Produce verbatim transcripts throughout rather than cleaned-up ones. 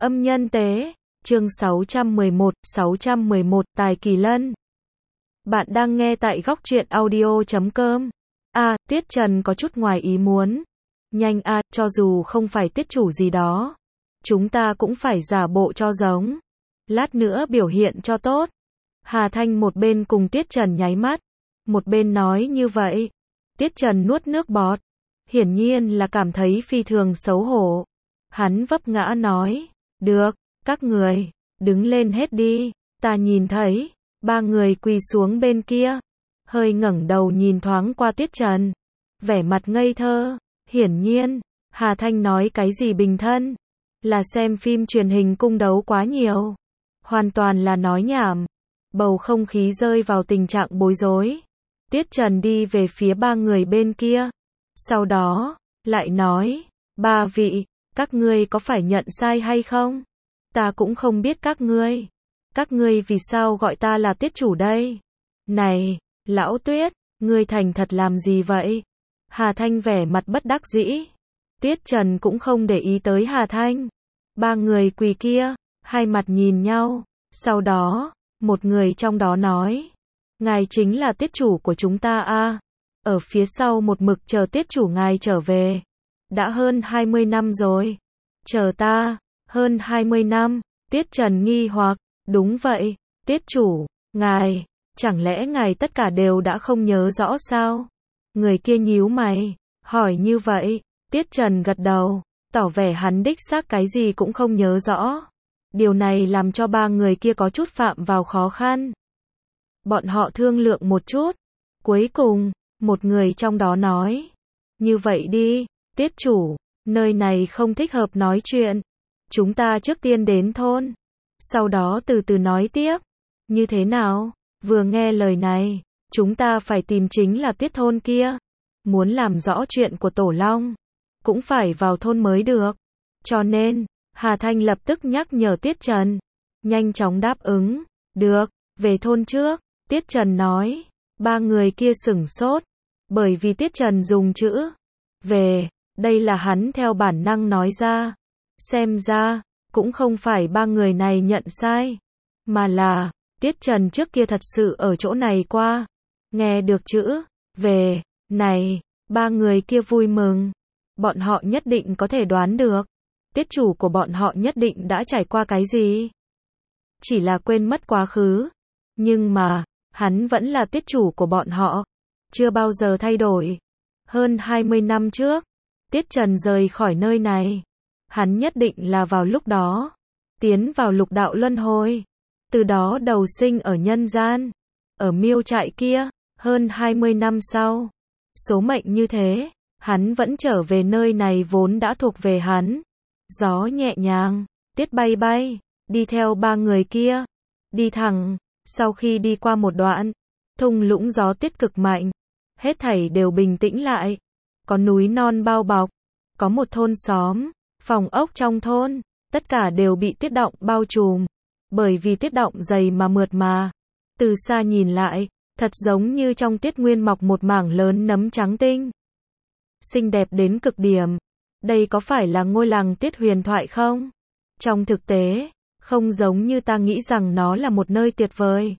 Âm nhân tế, chương sáu trăm mười một, sáu trăm mười một Tài Kỳ Lân. Bạn đang nghe tại góc truyện audio chấm com. A, Tiết Trần có chút ngoài ý muốn. Nhanh a, cho dù không phải tiết chủ gì đó, chúng ta cũng phải giả bộ cho giống. Lát nữa biểu hiện cho tốt. Hà Thanh một bên cùng Tiết Trần nháy mắt, một bên nói như vậy. Tiết Trần nuốt nước bọt, hiển nhiên là cảm thấy phi thường xấu hổ. Hắn vấp ngã nói, được, các người, đứng lên hết đi, ta nhìn thấy, ba người quỳ xuống bên kia, hơi ngẩng đầu nhìn thoáng qua Tiết Trần, vẻ mặt ngây thơ, hiển nhiên, Hà Thanh nói cái gì bình thân, là xem phim truyền hình cung đấu quá nhiều, hoàn toàn là nói nhảm, bầu không khí rơi vào tình trạng bối rối. Tiết Trần đi về phía ba người bên kia, sau đó, lại nói, ba vị, các ngươi có phải nhận sai hay không? Ta cũng không biết các ngươi. Các ngươi vì sao gọi ta là tiết chủ đây? Này, lão Tuyết, ngươi thành thật làm gì vậy? Hà Thanh vẻ mặt bất đắc dĩ. Tiết Trần cũng không để ý tới Hà Thanh. Ba người quỳ kia, hai mặt nhìn nhau. Sau đó, một người trong đó nói, ngài chính là tiết chủ của chúng ta a. Ở phía sau một mực chờ tiết chủ ngài trở về. Đã hơn hai mươi năm rồi. Chờ ta, hơn hai mươi năm, Tiết Trần nghi hoặc, đúng vậy, tiết chủ, ngài, chẳng lẽ ngài tất cả đều đã không nhớ rõ sao? Người kia nhíu mày, hỏi như vậy, Tiết Trần gật đầu, tỏ vẻ hắn đích xác cái gì cũng không nhớ rõ. Điều này làm cho ba người kia có chút phạm vào khó khăn. Bọn họ thương lượng một chút, cuối cùng, một người trong đó nói, như vậy đi, tiết chủ, nơi này không thích hợp nói chuyện. Chúng ta trước tiên đến thôn, sau đó từ từ nói tiếp. Như thế nào? Vừa nghe lời này, chúng ta phải tìm chính là tiết thôn kia. Muốn làm rõ chuyện của Tổ Long, cũng phải vào thôn mới được. Cho nên, Hà Thanh lập tức nhắc nhở Tiết Trần. Nhanh chóng đáp ứng. Được, về thôn trước. Tiết Trần nói. Ba người kia sửng sốt. Bởi vì Tiết Trần dùng chữ về, đây là hắn theo bản năng nói ra. Xem ra, cũng không phải ba người này nhận sai, mà là, Tiết Trần trước kia thật sự ở chỗ này qua. Nghe được chữ về này, ba người kia vui mừng. Bọn họ nhất định có thể đoán được, tiết chủ của bọn họ nhất định đã trải qua cái gì. Chỉ là quên mất quá khứ, nhưng mà, hắn vẫn là tiết chủ của bọn họ, chưa bao giờ thay đổi. Hơn hai mươi năm trước, Tiết Trần rời khỏi nơi này. Hắn nhất định là vào lúc đó, tiến vào lục đạo luân hồi, từ đó đầu sinh ở nhân gian, ở miêu trại kia, hơn hai mươi năm sau. Số mệnh như thế, hắn vẫn trở về nơi này vốn đã thuộc về hắn. Gió nhẹ nhàng, Tiết bay bay, đi theo ba người kia, đi thẳng, sau khi đi qua một đoạn, thung lũng gió tiết cực mạnh, hết thảy đều bình tĩnh lại, có núi non bao bọc, có một thôn xóm, phòng ốc trong thôn, tất cả đều bị tiết động bao trùm, bởi vì tiết động dày mà mượt mà. Từ xa nhìn lại, thật giống như trong tiết nguyên mọc một mảng lớn nấm trắng tinh. Xinh đẹp đến cực điểm. Đây có phải là ngôi làng tiết huyền thoại không? Trong thực tế, không giống như ta nghĩ rằng nó là một nơi tuyệt vời.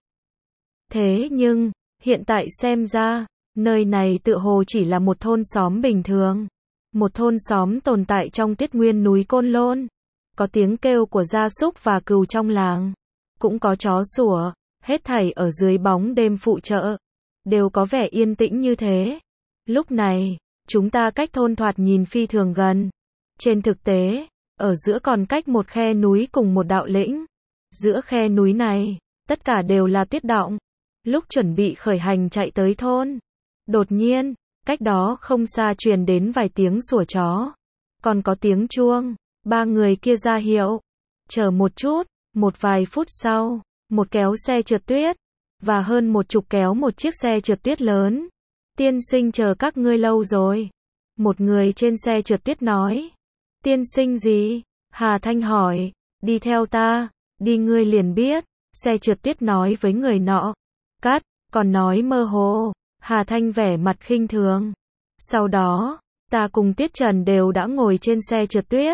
Thế nhưng, hiện tại xem ra, nơi này tựa hồ chỉ là một thôn xóm bình thường. Một thôn xóm tồn tại trong tiết nguyên núi Côn Lôn. Có tiếng kêu của gia súc và cừu trong làng. Cũng có chó sủa, hết thảy ở dưới bóng đêm phụ trợ. Đều có vẻ yên tĩnh như thế. Lúc này, chúng ta cách thôn thoạt nhìn phi thường gần. Trên thực tế, ở giữa còn cách một khe núi cùng một đạo lĩnh. Giữa khe núi này, tất cả đều là tiết động. Lúc chuẩn bị khởi hành chạy tới thôn, đột nhiên, cách đó không xa truyền đến vài tiếng sủa chó. Còn có tiếng chuông. Ba người kia ra hiệu. Chờ một chút. Một vài phút sau, một kéo xe trượt tuyết, và hơn một chục kéo một chiếc xe trượt tuyết lớn. Tiên sinh chờ các ngươi lâu rồi. Một người trên xe trượt tuyết nói. Tiên sinh gì? Hà Thanh hỏi. Đi theo ta. Đi ngươi liền biết. Xe trượt tuyết nói với người nọ. Cắt, còn nói mơ hồ. Hà Thanh vẻ mặt khinh thường. Sau đó, ta cùng Tiết Trần đều đã ngồi trên xe trượt tuyết.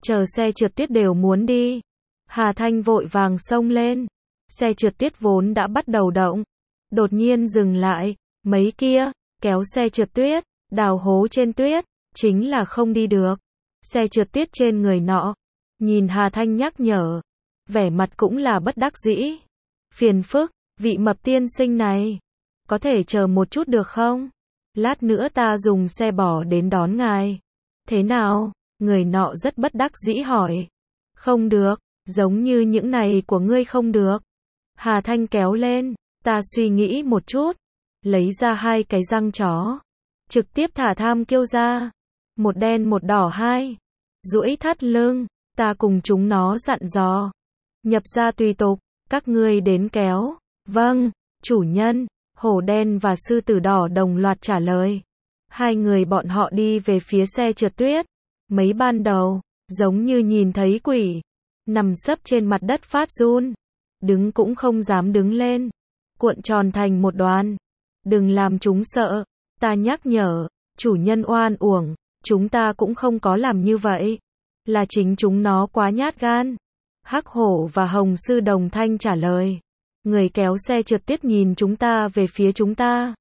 chờ xe trượt tuyết đều muốn đi. Hà Thanh vội vàng xông lên. Xe trượt tuyết vốn đã bắt đầu động. Đột nhiên dừng lại. Mấy kia, kéo xe trượt tuyết, đào hố trên tuyết, chính là không đi được. Xe trượt tuyết trên người nọ. Nhìn Hà Thanh nhắc nhở. Vẻ mặt cũng là bất đắc dĩ. Phiền phức, vị mập tiên sinh này. Có thể chờ một chút được không? Lát nữa ta dùng xe bò đến đón ngài. Thế nào? Người nọ rất bất đắc dĩ hỏi. Không được, giống như những này của ngươi không được. Hà Thanh kéo lên, ta suy nghĩ một chút. Lấy ra hai cái răng chó. Trực tiếp thả tham kiêu ra. Một đen một đỏ hai. Duỗi thắt lưng, ta cùng chúng nó dặn dò. Nhập ra tùy tục, các ngươi đến kéo. Vâng, chủ nhân. Hổ đen và sư tử đỏ đồng loạt trả lời. Hai người bọn họ đi về phía xe trượt tuyết. Mấy ban đầu, giống như nhìn thấy quỷ. Nằm sấp trên mặt đất phát run. Đứng cũng không dám đứng lên. Cuộn tròn thành một đoàn. Đừng làm chúng sợ. Ta nhắc nhở. Chủ nhân oan uổng. Chúng ta cũng không có làm như vậy. Là chính chúng nó quá nhát gan. Hắc hổ và hồng sư đồng thanh trả lời. Người kéo xe trượt tuyết nhìn chúng ta về phía chúng ta.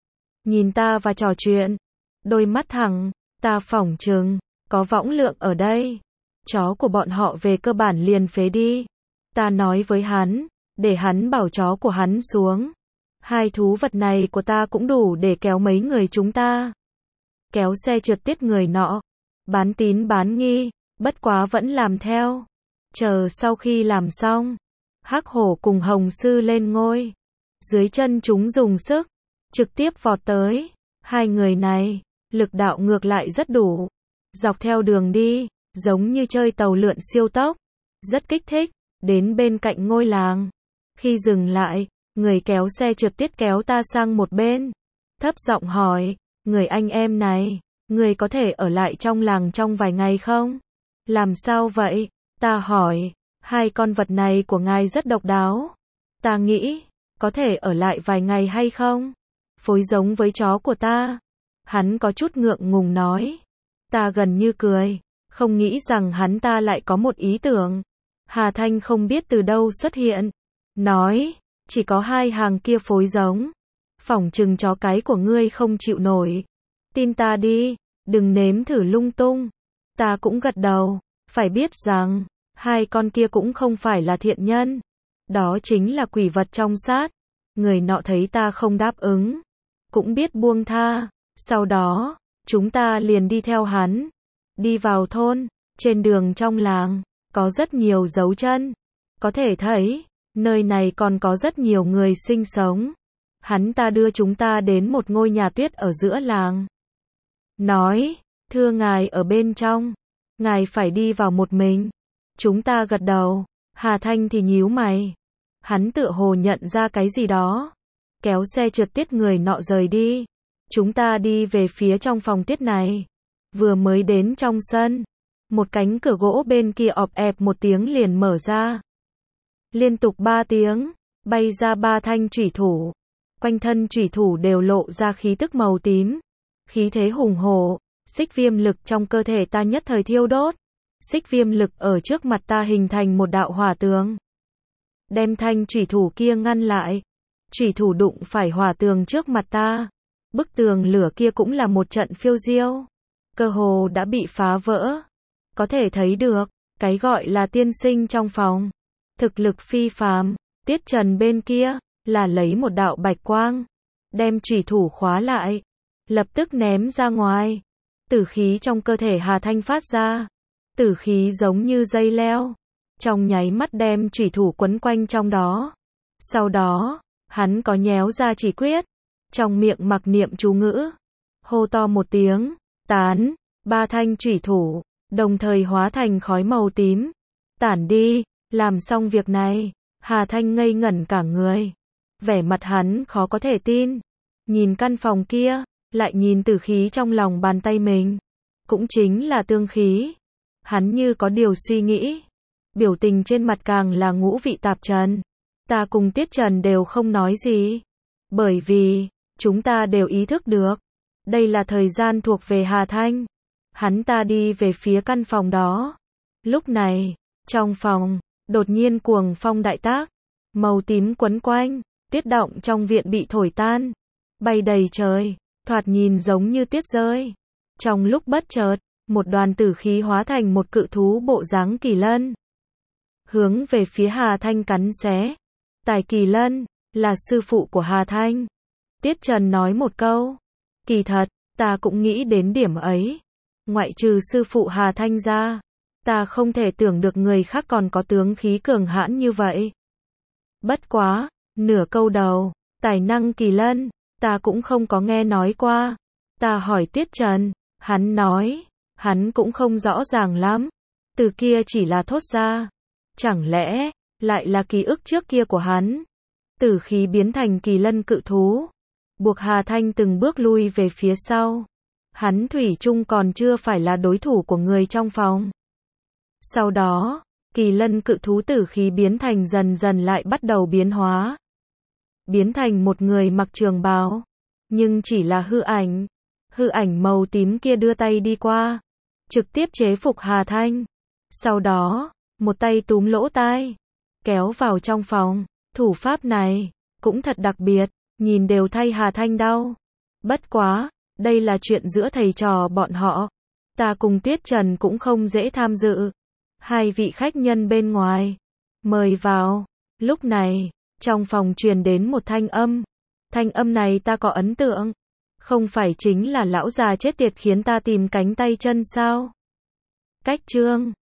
Nhìn ta và trò chuyện. Đôi mắt thẳng. Ta phỏng chừng. Có võng lượng ở đây. Chó của bọn họ về cơ bản liền phế đi. Ta nói với hắn. Để hắn bảo chó của hắn xuống. Hai thú vật này của ta cũng đủ để kéo mấy người chúng ta. Kéo xe trượt tuyết người nọ. Bán tín bán nghi. Bất quá vẫn làm theo. Chờ sau khi làm xong. Hắc hổ cùng hồng sư lên ngôi. Dưới chân chúng dùng sức. Trực tiếp vọt tới. Hai người này. Lực đạo ngược lại rất đủ. Dọc theo đường đi. Giống như chơi tàu lượn siêu tốc. Rất kích thích. Đến bên cạnh ngôi làng. Khi dừng lại. Người kéo xe trượt tuyết kéo ta sang một bên. Thấp giọng hỏi. Người anh em này. Người có thể ở lại trong làng trong vài ngày không? Làm sao vậy? Ta hỏi. Hai con vật này của ngài rất độc đáo. Ta nghĩ. Có thể ở lại vài ngày hay không? Phối giống với chó của ta. Hắn có chút ngượng ngùng nói. Ta gần như cười. Không nghĩ rằng hắn ta lại có một ý tưởng. Hà Thanh không biết từ đâu xuất hiện. Nói. Chỉ có hai hàng kia phối giống. Phỏng chừng chó cái của ngươi không chịu nổi. Tin ta đi. Đừng nếm thử lung tung. Ta cũng gật đầu. Phải biết rằng. Hai con kia cũng không phải là thiện nhân. Đó chính là quỷ vật trong sát. Người nọ thấy ta không đáp ứng. Cũng biết buông tha. Sau đó. Chúng ta liền đi theo hắn. Đi vào thôn. Trên đường trong làng. Có rất nhiều dấu chân. Có thể thấy. Nơi này còn có rất nhiều người sinh sống. Hắn ta đưa chúng ta đến một ngôi nhà tuyết ở giữa làng. Nói. Thưa ngài ở bên trong. Ngài phải đi vào một mình. Chúng ta gật đầu. Hà Thanh thì nhíu mày. Hắn tựa hồ nhận ra cái gì đó. Kéo xe trượt tuyết người nọ rời đi. Chúng ta đi về phía trong phòng tuyết này. Vừa mới đến trong sân. Một cánh cửa gỗ bên kia ọp ẹp một tiếng liền mở ra. Liên tục ba tiếng. Bay ra ba thanh chủy thủ. Quanh thân chủy thủ đều lộ ra khí tức màu tím. Khí thế hùng hổ. Xích viêm lực trong cơ thể ta nhất thời thiêu đốt. Xích viêm lực ở trước mặt ta hình thành một đạo hỏa tường. Đem thanh chủy thủ kia ngăn lại. Chủy thủ đụng phải hỏa tường trước mặt ta. Bức tường lửa kia cũng là một trận phiêu diêu. Cơ hồ đã bị phá vỡ. Có thể thấy được. Cái gọi là tiên sinh trong phòng. Thực lực phi phàm. Tiết Trần bên kia. Là lấy một đạo bạch quang. Đem chủy thủ khóa lại. Lập tức ném ra ngoài. Tử khí trong cơ thể Hà Thanh phát ra. Tử khí giống như dây leo. Trong nháy mắt đem chủy thủ quấn quanh trong đó. Sau đó, hắn có nhéo ra chỉ quyết. Trong miệng mặc niệm chú ngữ. Hô to một tiếng. Tán. Ba thanh chủy thủ. Đồng thời hóa thành khói màu tím. Tản đi. Làm xong việc này. Hà Thanh ngây ngẩn cả người. Vẻ mặt hắn khó có thể tin. Nhìn căn phòng kia. Lại nhìn tử khí trong lòng bàn tay mình. Cũng chính là tương khí. Hắn như có điều suy nghĩ. Biểu tình trên mặt càng là ngũ vị tạp trần. Ta cùng Tiết Trần đều không nói gì. Bởi vì, chúng ta đều ý thức được. Đây là thời gian thuộc về Hà Thanh. Hắn ta đi về phía căn phòng đó. Lúc này, trong phòng, đột nhiên cuồng phong đại tác, màu tím quấn quanh, tuyết đọng trong viện bị thổi tan, bay đầy trời, thoạt nhìn giống như tuyết rơi. Trong lúc bất chợt, một đoàn tử khí hóa thành một cự thú bộ dáng kỳ lân, hướng về phía Hà Thanh cắn xé. Tài Kỳ Lân là sư phụ của Hà Thanh. Tiết Trần nói một câu. Kỳ thật, ta cũng nghĩ đến điểm ấy. Ngoại trừ sư phụ Hà Thanh ra, ta không thể tưởng được người khác còn có tướng khí cường hãn như vậy. Bất quá, nửa câu đầu, tài năng Kỳ Lân, ta cũng không có nghe nói qua. Ta hỏi Tiết Trần, hắn nói, hắn cũng không rõ ràng lắm. Từ kia chỉ là thốt ra. Chẳng lẽ, lại là ký ức trước kia của hắn? Tử khí biến thành kỳ lân cự thú, buộc Hà Thanh từng bước lui về phía sau. Hắn thủy chung còn chưa phải là đối thủ của người trong phòng. Sau đó, kỳ lân cự thú tử khí biến thành dần dần lại bắt đầu biến hóa. Biến thành một người mặc trường bào, nhưng chỉ là hư ảnh. Hư ảnh màu tím kia đưa tay đi qua, trực tiếp chế phục Hà Thanh. Sau đó, một tay túm lỗ tai, kéo vào trong phòng. Thủ pháp này, cũng thật đặc biệt, nhìn đều thay Hà Thanh đau. Bất quá, đây là chuyện giữa thầy trò bọn họ. Ta cùng Tuyết Trần cũng không dễ tham dự. Hai vị khách nhân bên ngoài, mời vào. Lúc này, trong phòng truyền đến một thanh âm. Thanh âm này ta có ấn tượng. Không phải chính là lão già chết tiệt khiến ta tìm cánh tay chân sao? Cách chương